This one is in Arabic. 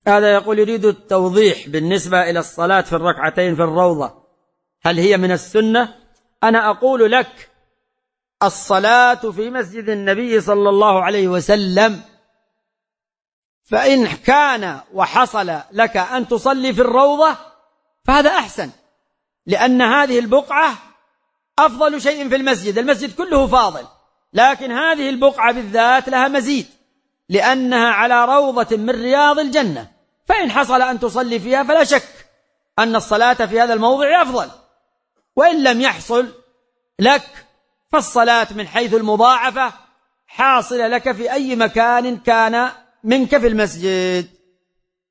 هذا يقول يريد التوضيح بالنسبة إلى الصلاة في الركعتين في الروضة، هل هي من السنة؟ أنا أقول لك الصلاة في مسجد النبي صلى الله عليه وسلم، فإن كان وحصل لك أن تصلي في الروضة فهذا أحسن، لأن هذه البقعة أفضل شيء في المسجد، المسجد كله فاضل، لكن هذه البقعة بالذات لها مزيد لأنها على روضة من رياض الجنة، فإن حصل أن تصلي فيها فلا شك أن الصلاة في هذا الموضع أفضل. وإن لم يحصل لك فالصلاة من حيث المضاعفة حاصلة لك في أي مكان كان منك في المسجد.